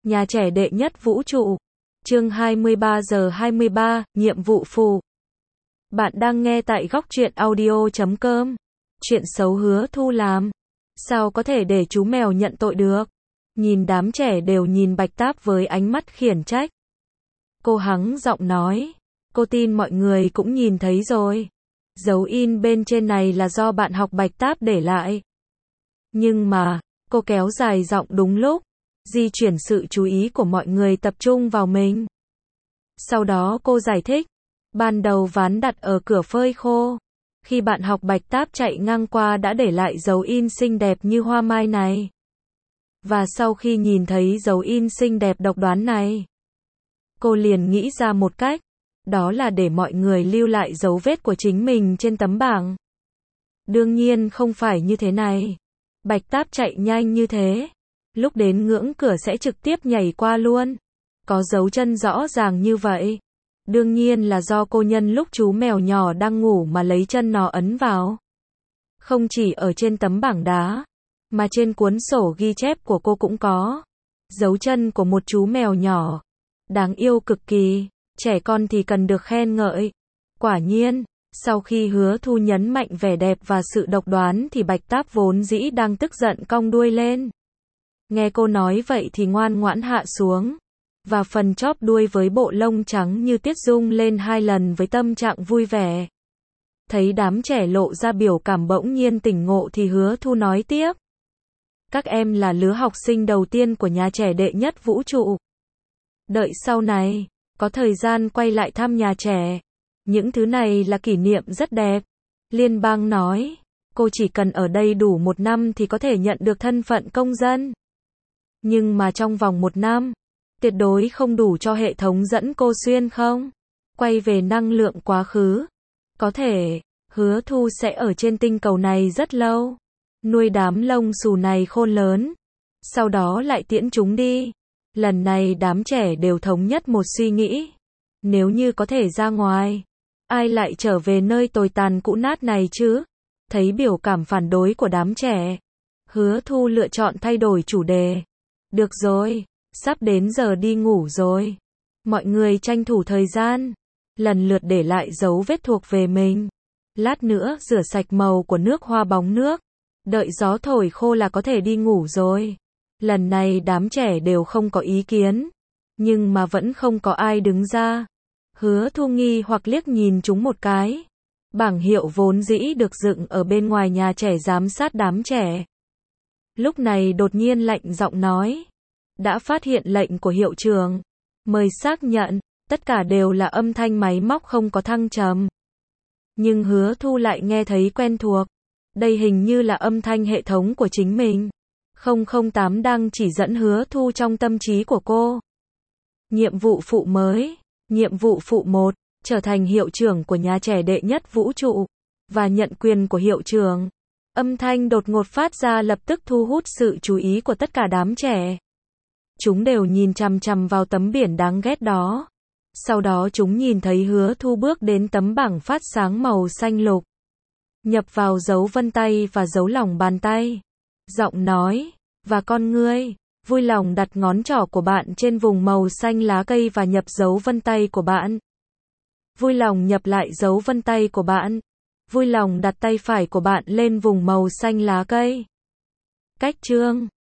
Nhà trẻ đệ nhất vũ trụ. Chương 23 giờ 23, nhiệm vụ phụ. Bạn đang nghe tại góc truyện audio.com. Chuyện xấu Hứa Thu làm. Sao có thể để chú mèo nhận tội được? Nhìn đám trẻ đều nhìn Bạch Táp với ánh mắt khiển trách. Cô hắng giọng nói. Cô tin mọi người cũng nhìn thấy rồi. Dấu in bên trên này là do bạn học Bạch Táp để lại. Nhưng mà, cô kéo dài giọng đúng lúc, di chuyển sự chú ý của mọi người tập trung vào mình. Sau đó cô giải thích, ban đầu ván đặt ở cửa phơi khô. Khi bạn học Bạch Táp chạy ngang qua đã để lại dấu in xinh đẹp như hoa mai này. Và sau khi nhìn thấy dấu in xinh đẹp độc đoán này, cô liền nghĩ ra một cách, đó là để mọi người lưu lại dấu vết của chính mình trên tấm bảng. Đương nhiên không phải như thế này. Bạch Táp chạy nhanh như thế, lúc đến ngưỡng cửa sẽ trực tiếp nhảy qua luôn. Có dấu chân rõ ràng như vậy. Đương nhiên là do cô nhân lúc chú mèo nhỏ đang ngủ mà lấy chân nó ấn vào. Không chỉ ở trên tấm bảng đá, mà trên cuốn sổ ghi chép của cô cũng có. Dấu chân của một chú mèo nhỏ. Đáng yêu cực kỳ, trẻ con thì cần được khen ngợi. Quả nhiên, sau khi Hứa Thu nhấn mạnh vẻ đẹp và sự độc đoán thì Bạch Táp vốn dĩ đang tức giận cong đuôi lên. Nghe cô nói vậy thì ngoan ngoãn hạ xuống. Và phần chóp đuôi với bộ lông trắng như tiết rung lên 2 lần với tâm trạng vui vẻ. Thấy đám trẻ lộ ra biểu cảm bỗng nhiên tỉnh ngộ thì Hứa Thu nói tiếp. Các em là lứa học sinh đầu tiên của nhà trẻ đệ nhất vũ trụ. Đợi sau này, có thời gian quay lại thăm nhà trẻ. Những thứ này là kỷ niệm rất đẹp. Liên bang nói, cô chỉ cần ở đây đủ 1 năm thì có thể nhận được thân phận công dân. Nhưng mà trong vòng 1 năm, tuyệt đối không đủ cho hệ thống dẫn cô xuyên không? Quay về năng lượng quá khứ. Có thể, Hứa Thu sẽ ở trên tinh cầu này rất lâu. Nuôi đám lông xù này khôn lớn. Sau đó lại tiễn chúng đi. Lần này đám trẻ đều thống nhất một suy nghĩ. Nếu như có thể ra ngoài, ai lại trở về nơi tồi tàn cũ nát này chứ? Thấy biểu cảm phản đối của đám trẻ, Hứa Thu lựa chọn thay đổi chủ đề. Được rồi, sắp đến giờ đi ngủ rồi. Mọi người tranh thủ thời gian, lần lượt để lại dấu vết thuộc về mình. Lát nữa rửa sạch màu của nước hoa bóng nước. Đợi gió thổi khô là có thể đi ngủ rồi. Lần này đám trẻ đều không có ý kiến. Nhưng mà vẫn không có ai đứng ra. Hứa Thu nghi hoặc liếc nhìn chúng một cái. Bảng hiệu vốn dĩ được dựng ở bên ngoài nhà trẻ giám sát đám trẻ. Lúc này đột nhiên lạnh giọng nói. Đã phát hiện lệnh của hiệu trưởng. Mời xác nhận, tất cả đều là âm thanh máy móc không có thăng trầm. Nhưng Hứa Thu lại nghe thấy quen thuộc. Đây hình như là âm thanh hệ thống của chính mình. 008 đang chỉ dẫn Hứa Thu trong tâm trí của cô. Nhiệm vụ phụ mới. Nhiệm vụ phụ 1, trở thành hiệu trưởng của nhà trẻ đệ nhất vũ trụ. Và nhận quyền của hiệu trưởng. Âm thanh đột ngột phát ra lập tức thu hút sự chú ý của tất cả đám trẻ. Chúng đều nhìn chằm chằm vào tấm biển đáng ghét đó. Sau đó chúng nhìn thấy Hứa Thu bước đến tấm bảng phát sáng màu xanh lục. Nhập vào dấu vân tay và dấu lòng bàn tay. Giọng nói, và con ngươi, vui lòng đặt ngón trỏ của bạn trên vùng màu xanh lá cây và nhập dấu vân tay của bạn. Vui lòng nhập lại dấu vân tay của bạn. Vui lòng đặt tay phải của bạn lên vùng màu xanh lá cây. Cách chương